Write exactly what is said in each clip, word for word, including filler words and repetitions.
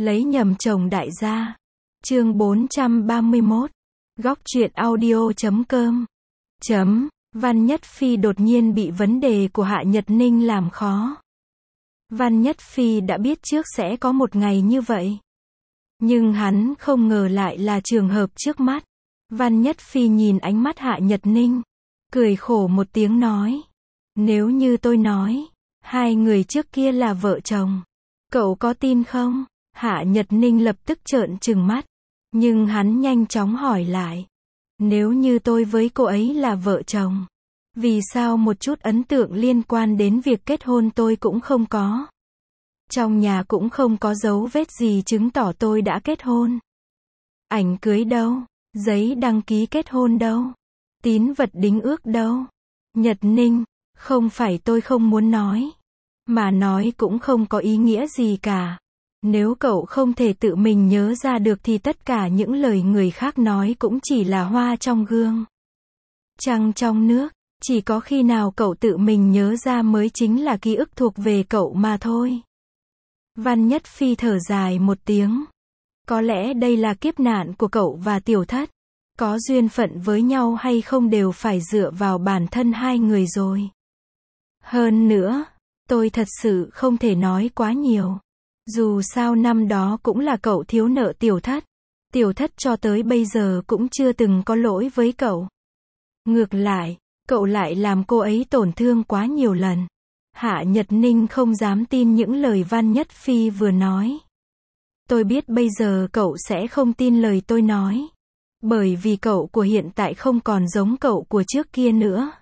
Lấy nhầm chồng đại gia. Chương bốn trăm ba mươi mốt. Góc truyện audio chấm com. Chấm. Văn Nhất Phi đột nhiên bị vấn đề của Hạ Nhật Ninh làm khó. Văn Nhất Phi đã biết trước sẽ có một ngày như vậy. Nhưng hắn không ngờ lại là trường hợp trước mắt. Văn Nhất Phi nhìn ánh mắt Hạ Nhật Ninh, cười khổ một tiếng nói. Nếu như tôi nói, hai người trước kia là vợ chồng, cậu có tin không? Hạ Nhật Ninh lập tức trợn trừng mắt. Nhưng hắn nhanh chóng hỏi lại. Nếu như tôi với cô ấy là vợ chồng, vì sao một chút ấn tượng liên quan đến việc kết hôn tôi cũng không có? Trong nhà cũng không có dấu vết gì chứng tỏ tôi đã kết hôn. Ảnh cưới đâu? Giấy đăng ký kết hôn đâu? Tín vật đính ước đâu? Nhật Ninh, không phải tôi không muốn nói, mà nói cũng không có ý nghĩa gì cả. Nếu cậu không thể tự mình nhớ ra được thì tất cả những lời người khác nói cũng chỉ là hoa trong gương, trăng trong nước. Chỉ có khi nào cậu tự mình nhớ ra mới chính là ký ức thuộc về cậu mà thôi. Văn Nhất Phi thở dài một tiếng. Có lẽ đây là kiếp nạn của cậu và Tiểu Thất. Có duyên phận với nhau hay không đều phải dựa vào bản thân hai người rồi. Hơn nữa, tôi thật sự không thể nói quá nhiều. Dù sao năm đó cũng là cậu thiếu nợ Tiểu Thất. Tiểu Thất cho tới bây giờ cũng chưa từng có lỗi với cậu. Ngược lại, cậu lại làm cô ấy tổn thương quá nhiều lần. Hạ Nhật Ninh không dám tin những lời Văn Nhất Phi vừa nói. Tôi biết bây giờ cậu sẽ không tin lời tôi nói. Bởi vì cậu của hiện tại không còn giống cậu của trước kia nữa.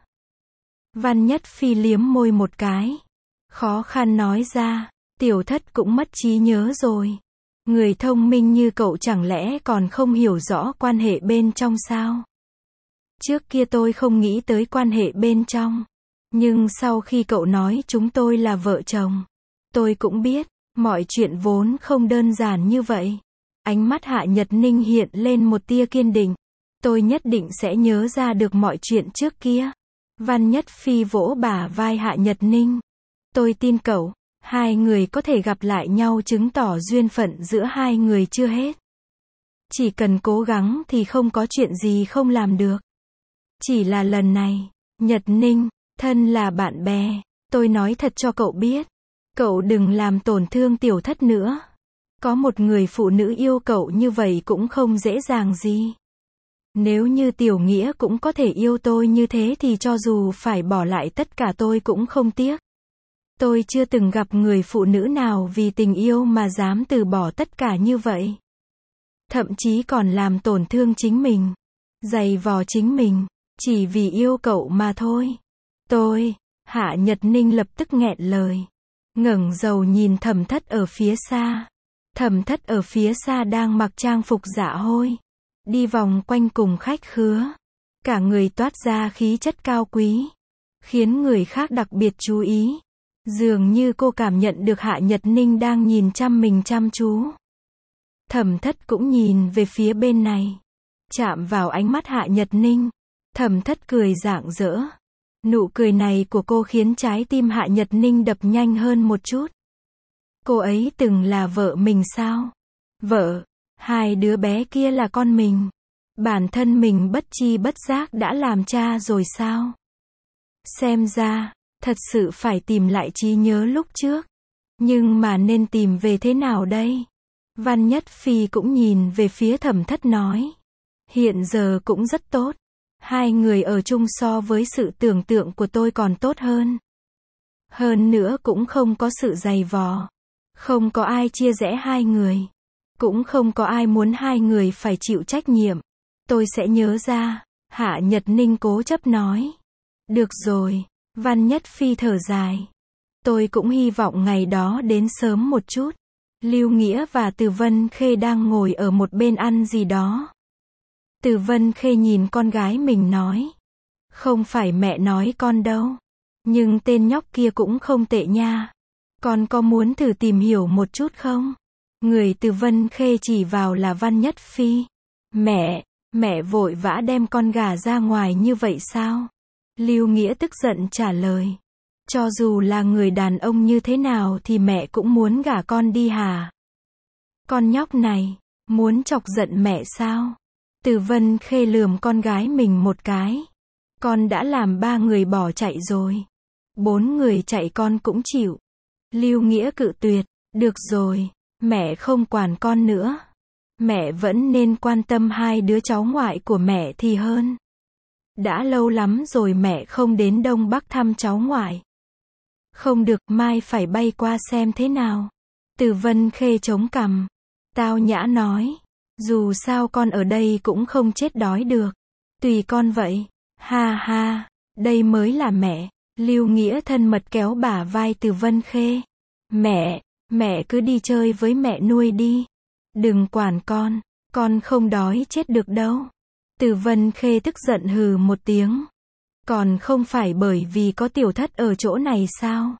Văn Nhất Phi liếm môi một cái. Khó khăn nói ra. Tiểu Thất cũng mất trí nhớ rồi. Người thông minh như cậu chẳng lẽ còn không hiểu rõ quan hệ bên trong sao? Trước kia tôi không nghĩ tới quan hệ bên trong. Nhưng sau khi cậu nói chúng tôi là vợ chồng, tôi cũng biết, mọi chuyện vốn không đơn giản như vậy. Ánh mắt Hạ Nhật Ninh hiện lên một tia kiên định. Tôi nhất định sẽ nhớ ra được mọi chuyện trước kia. Văn Nhất Phi vỗ bả vai Hạ Nhật Ninh. Tôi tin cậu. Hai người có thể gặp lại nhau chứng tỏ duyên phận giữa hai người chưa hết. Chỉ cần cố gắng thì không có chuyện gì không làm được. Chỉ là lần này, Nhật Ninh, thân là bạn bè, tôi nói thật cho cậu biết. Cậu đừng làm tổn thương Tiểu Thất nữa. Có một người phụ nữ yêu cậu như vậy cũng không dễ dàng gì. Nếu như Tiểu Nghĩa cũng có thể yêu tôi như thế thì cho dù phải bỏ lại tất cả tôi cũng không tiếc. Tôi chưa từng gặp người phụ nữ nào vì tình yêu mà dám từ bỏ tất cả như vậy. Thậm chí còn làm tổn thương chính mình, giày vò chính mình, chỉ vì yêu cậu mà thôi. Tôi, Hạ Nhật Ninh lập tức nghẹn lời. Ngẩng đầu nhìn Thẩm Thất ở phía xa. Thẩm Thất ở phía xa đang mặc trang phục dạ hôi, đi vòng quanh cùng khách khứa. Cả người toát ra khí chất cao quý, khiến người khác đặc biệt chú ý. Dường như cô cảm nhận được Hạ Nhật Ninh đang nhìn chăm mình chăm chú. Thẩm Thất cũng nhìn về phía bên này. Chạm vào ánh mắt Hạ Nhật Ninh. Thẩm Thất cười rạng rỡ. Nụ cười này của cô khiến trái tim Hạ Nhật Ninh đập nhanh hơn một chút. Cô ấy từng là vợ mình sao? Vợ, hai đứa bé kia là con mình. Bản thân mình bất chi bất giác đã làm cha rồi sao? Xem ra, thật sự phải tìm lại trí nhớ lúc trước. Nhưng mà nên tìm về thế nào đây? Văn Nhất Phi cũng nhìn về phía Thẩm Thất nói. Hiện giờ cũng rất tốt. Hai người ở chung so với sự tưởng tượng của tôi còn tốt hơn. Hơn nữa cũng không có sự dày vò. Không có ai chia rẽ hai người. Cũng không có ai muốn hai người phải chịu trách nhiệm. Tôi sẽ nhớ ra. Hạ Nhật Ninh cố chấp nói. Được rồi. Văn Nhất Phi thở dài. Tôi cũng hy vọng ngày đó đến sớm một chút. Lưu Nghĩa và Từ Vân Khê đang ngồi ở một bên ăn gì đó. Từ Vân Khê nhìn con gái mình nói. Không phải mẹ nói con đâu. Nhưng tên nhóc kia cũng không tệ nha. Con có muốn thử tìm hiểu một chút không? Người Từ Vân Khê chỉ vào là Văn Nhất Phi. Mẹ, mẹ vội vã đem con gà ra ngoài như vậy sao? Lưu Nghĩa tức giận trả lời. Cho dù là người đàn ông như thế nào thì mẹ cũng muốn gả con đi hả? Con nhóc này, muốn chọc giận mẹ sao? Từ Vân Khê lườm con gái mình một cái. Con đã làm ba người bỏ chạy rồi. Bốn người chạy con cũng chịu. Lưu Nghĩa cự tuyệt. Được rồi, mẹ không quản con nữa. Mẹ vẫn nên quan tâm hai đứa cháu ngoại của mẹ thì hơn. Đã lâu lắm rồi mẹ không đến Đông Bắc thăm cháu ngoại. Không được, mai phải bay qua xem thế nào. Từ Vân Khê chống cằm. Tao nhã nói. Dù sao con ở đây cũng không chết đói được. Tùy con vậy. Ha ha, đây mới là mẹ. Lưu Nghĩa thân mật kéo bả vai Từ Vân Khê. Mẹ, mẹ cứ đi chơi với mẹ nuôi đi. Đừng quản con, con không đói chết được đâu. Từ Vân Khê tức giận hừ một tiếng. Còn không phải bởi vì có Tiểu Thất ở chỗ này sao?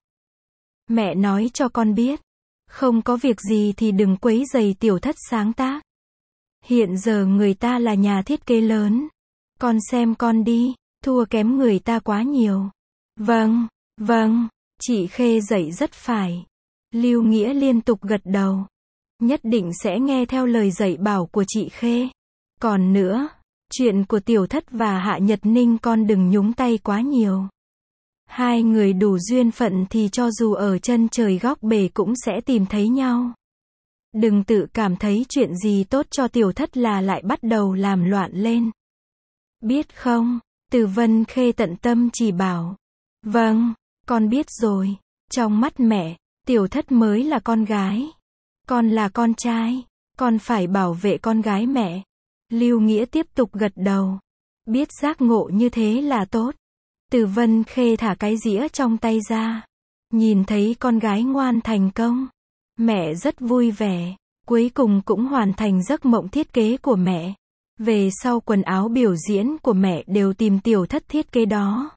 Mẹ nói cho con biết. Không có việc gì thì đừng quấy rầy Tiểu Thất sáng tác. Hiện giờ người ta là nhà thiết kế lớn. Con xem con đi, thua kém người ta quá nhiều. Vâng, vâng, chị Khê dạy rất phải. Lưu Nghĩa liên tục gật đầu. Nhất định sẽ nghe theo lời dạy bảo của chị Khê. Còn nữa, chuyện của Tiểu Thất và Hạ Nhật Ninh con đừng nhúng tay quá nhiều. Hai người đủ duyên phận thì cho dù ở chân trời góc bể cũng sẽ tìm thấy nhau. Đừng tự cảm thấy chuyện gì tốt cho Tiểu Thất là lại bắt đầu làm loạn lên. Biết không? Từ Vân Khê tận tâm chỉ bảo. Vâng, con biết rồi. Trong mắt mẹ, Tiểu Thất mới là con gái. Con là con trai. Con phải bảo vệ con gái mẹ. Lưu Nghĩa tiếp tục gật đầu. Biết giác ngộ như thế là tốt. Từ Vân Khê thả cái dĩa trong tay ra. Nhìn thấy con gái ngoan thành công. Mẹ rất vui vẻ. Cuối cùng cũng hoàn thành giấc mộng thiết kế của mẹ. Về sau quần áo biểu diễn của mẹ đều tìm Tiểu Thất thiết kế đó.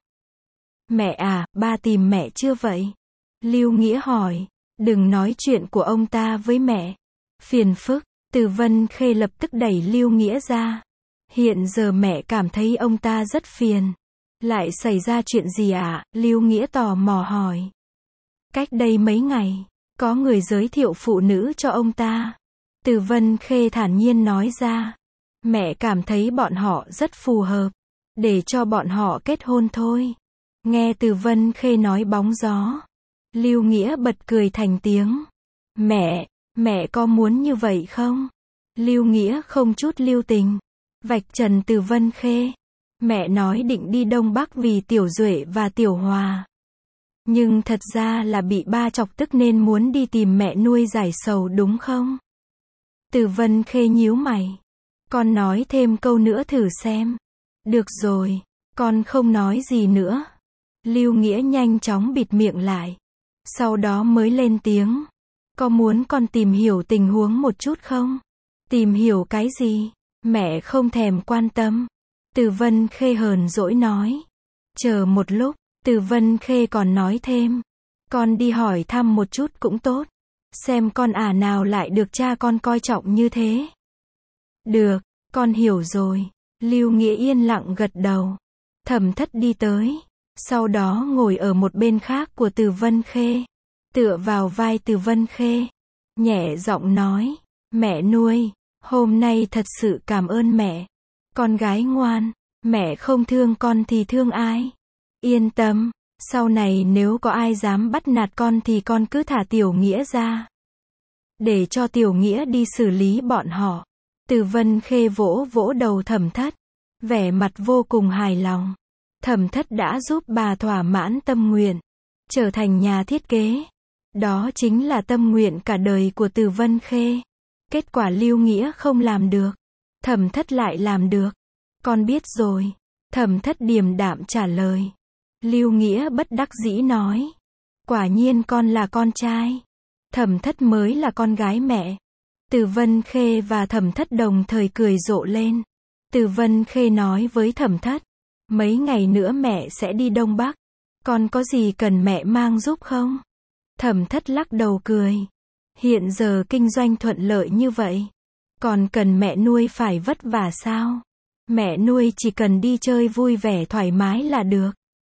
Mẹ à, ba tìm mẹ chưa vậy? Lưu Nghĩa hỏi. Đừng nói chuyện của ông ta với mẹ. Phiền phức. Từ Vân Khê lập tức đẩy Lưu Nghĩa ra. Hiện giờ mẹ cảm thấy ông ta rất phiền. Lại xảy ra chuyện gì ạ? À? Lưu Nghĩa tò mò hỏi. Cách đây mấy ngày, có người giới thiệu phụ nữ cho ông ta. Từ Vân Khê thản nhiên nói ra. Mẹ cảm thấy bọn họ rất phù hợp. Để cho bọn họ kết hôn thôi. Nghe Từ Vân Khê nói bóng gió. Lưu Nghĩa bật cười thành tiếng. Mẹ, mẹ có muốn như vậy không? Lưu Nghĩa không chút lưu tình. Vạch trần Từ Vân Khê. Mẹ nói định đi Đông Bắc vì Tiểu Duệ và Tiểu Hòa. Nhưng thật ra là bị ba chọc tức nên muốn đi tìm mẹ nuôi giải sầu đúng không? Từ Vân Khê nhíu mày. Con nói thêm câu nữa thử xem. Được rồi, con không nói gì nữa. Lưu Nghĩa nhanh chóng bịt miệng lại. Sau đó mới lên tiếng. Có muốn con tìm hiểu tình huống một chút không? Tìm hiểu cái gì? Mẹ không thèm quan tâm. Từ Vân Khê hờn dỗi nói. Chờ một lúc, Từ Vân Khê còn nói thêm. Con đi hỏi thăm một chút cũng tốt. Xem con ả nào lại được cha con coi trọng như thế. Được, con hiểu rồi. Lưu Nghĩa yên lặng gật đầu. Thẩm Thất đi tới. Sau đó ngồi ở một bên khác của Từ Vân Khê. Tựa vào vai Từ Vân Khê. Nhẹ giọng nói. Mẹ nuôi, hôm nay thật sự cảm ơn mẹ. Con gái ngoan, mẹ không thương con thì thương ai? Yên tâm, sau này nếu có ai dám bắt nạt con thì con cứ thả Tiểu Nghĩa ra. Để cho Tiểu Nghĩa đi xử lý bọn họ. Từ Vân Khê vỗ vỗ đầu Thẩm Thất. Vẻ mặt vô cùng hài lòng. Thẩm Thất đã giúp bà thỏa mãn tâm nguyện. Trở thành nhà thiết kế. Đó chính là tâm nguyện cả đời của Từ Vân Khê. Kết quả Lưu Nghĩa không làm được. Thẩm Thất lại làm được. Con biết rồi. Thẩm Thất điềm đạm trả lời. Lưu Nghĩa bất đắc dĩ nói. Quả nhiên con là con trai. Thẩm Thất mới là con gái mẹ. Từ Vân Khê và Thẩm Thất đồng thời cười rộ lên. Từ Vân Khê nói với Thẩm Thất. Mấy ngày nữa mẹ sẽ đi Đông Bắc. Con có gì cần mẹ mang giúp không? Thẩm Thất lắc đầu cười. Hiện giờ kinh doanh thuận lợi như vậy. Còn cần mẹ nuôi phải vất vả sao? Mẹ nuôi chỉ cần đi chơi vui vẻ thoải mái là được.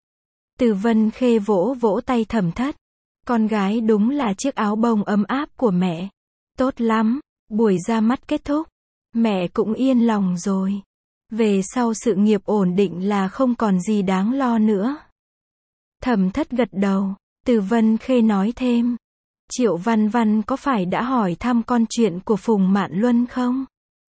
Từ Vân Khê vỗ vỗ tay Thẩm Thất. Con gái đúng là chiếc áo bông ấm áp của mẹ. Tốt lắm, Buổi ra mắt kết thúc, mẹ cũng yên lòng rồi. Về sau sự nghiệp ổn định là không còn gì đáng lo nữa. Thẩm Thất gật đầu, Từ Vân Khê nói thêm. Triệu Văn Văn có phải đã hỏi thăm con chuyện của Phùng Mạn Luân không?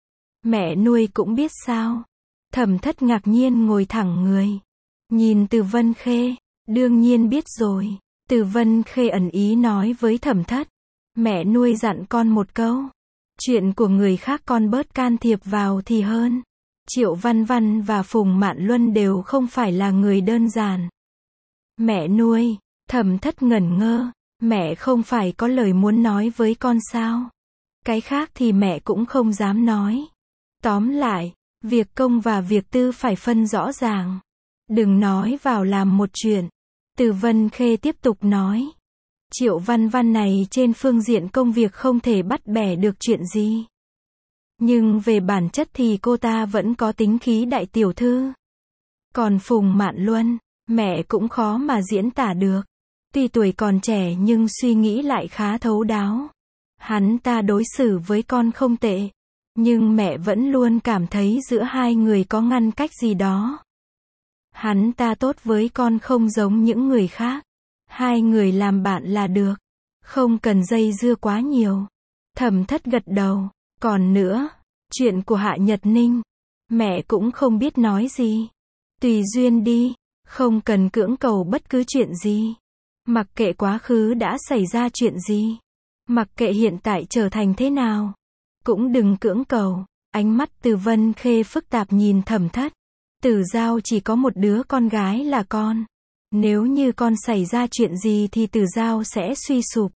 Mẹ nuôi cũng biết sao? Thẩm Thất ngạc nhiên ngồi thẳng người. Nhìn Từ Vân Khê, đương nhiên biết rồi. Từ Vân Khê ẩn ý nói với Thẩm Thất. Mẹ nuôi dặn con một câu. Chuyện của người khác con bớt can thiệp vào thì hơn. Triệu Văn Văn và Phùng Mạn Luân đều không phải là người đơn giản. Mẹ nuôi, Thẩm Thất ngẩn ngơ. Mẹ không phải có lời muốn nói với con sao? Cái khác thì mẹ cũng không dám nói. Tóm lại, việc công và việc tư phải phân rõ ràng. Đừng nói vào làm một chuyện. Từ Vân Khê tiếp tục nói. Triệu Văn Văn này trên phương diện công việc không thể bắt bẻ được chuyện gì. Nhưng về bản chất thì cô ta vẫn có tính khí đại tiểu thư. Còn Phùng Mạn Luân, mẹ cũng khó mà diễn tả được. Tuy tuổi còn trẻ nhưng suy nghĩ lại khá thấu đáo. Hắn ta đối xử với con không tệ. Nhưng mẹ vẫn luôn cảm thấy giữa hai người có ngăn cách gì đó. Hắn ta tốt với con không giống những người khác. Hai người làm bạn là được. Không cần dây dưa quá nhiều. Thẩm Thất gật đầu. Còn nữa, chuyện của Hạ Nhật Ninh, mẹ cũng không biết nói gì. Tùy duyên đi, không cần cưỡng cầu bất cứ chuyện gì. Mặc kệ quá khứ đã xảy ra chuyện gì, mặc kệ hiện tại trở thành thế nào, cũng đừng cưỡng cầu. Ánh mắt Từ Vân Khê phức tạp nhìn Thẩm Thất. Từ Giao chỉ có một đứa con gái là con. Nếu như con xảy ra chuyện gì thì Từ Giao sẽ suy sụp.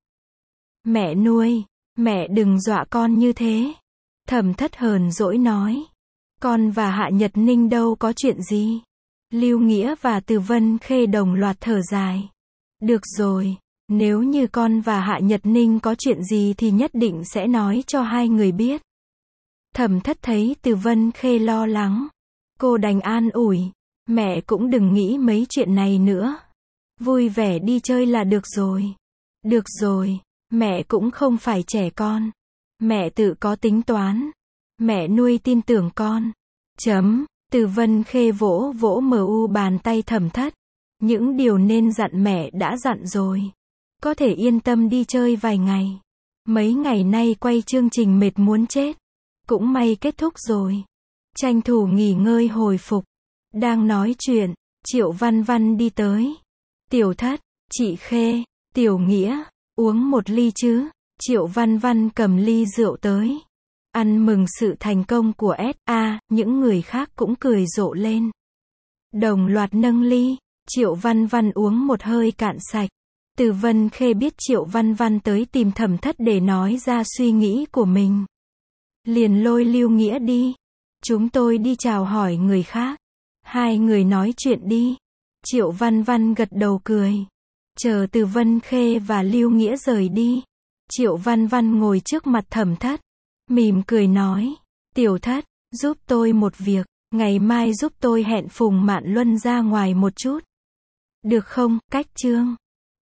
Mẹ nuôi, mẹ đừng dọa con như thế. Thẩm Thất hờn dỗi nói. Con và Hạ Nhật Ninh đâu có chuyện gì. Lưu Nghĩa và Từ Vân Khê đồng loạt thở dài. Được rồi, nếu như con và Hạ Nhật Ninh có chuyện gì thì nhất định sẽ nói cho hai người biết. Thẩm Thất thấy Từ Vân Khê lo lắng. Cô đành an ủi. Mẹ cũng đừng nghĩ mấy chuyện này nữa. Vui vẻ đi chơi là được rồi. Được rồi, mẹ cũng không phải trẻ con. Mẹ tự có tính toán. Mẹ nuôi tin tưởng con. Chấm. Từ Vân Khê vỗ vỗ mờ u bàn tay Thẩm Thất. Những điều nên dặn mẹ đã dặn rồi. Có thể yên tâm đi chơi vài ngày. Mấy ngày nay quay chương trình mệt muốn chết. Cũng may kết thúc rồi. Tranh thủ nghỉ ngơi hồi phục. Đang nói chuyện, Triệu Văn Văn đi tới. Tiểu Thất, chị Khê, Tiểu Nghĩa, uống một ly chứ. Triệu Văn Văn cầm ly rượu tới. Ăn mừng sự thành công của ét a, những người khác cũng cười rộ lên. Đồng loạt nâng ly. Triệu Văn Văn uống một hơi cạn sạch. Từ Vân Khê biết Triệu Văn Văn tới tìm Thẩm Thất để nói ra suy nghĩ của mình. Liền lôi Lưu Nghĩa đi. Chúng tôi đi chào hỏi người khác. Hai người nói chuyện đi. Triệu Văn Văn gật đầu cười. Chờ Từ Vân Khê và Lưu Nghĩa rời đi. Triệu Văn Văn ngồi trước mặt Thẩm Thất. Mỉm cười nói. Tiểu Thất, giúp tôi một việc. Ngày mai giúp tôi hẹn Phùng Mạn Luân ra ngoài một chút. Được không, Cách Trương?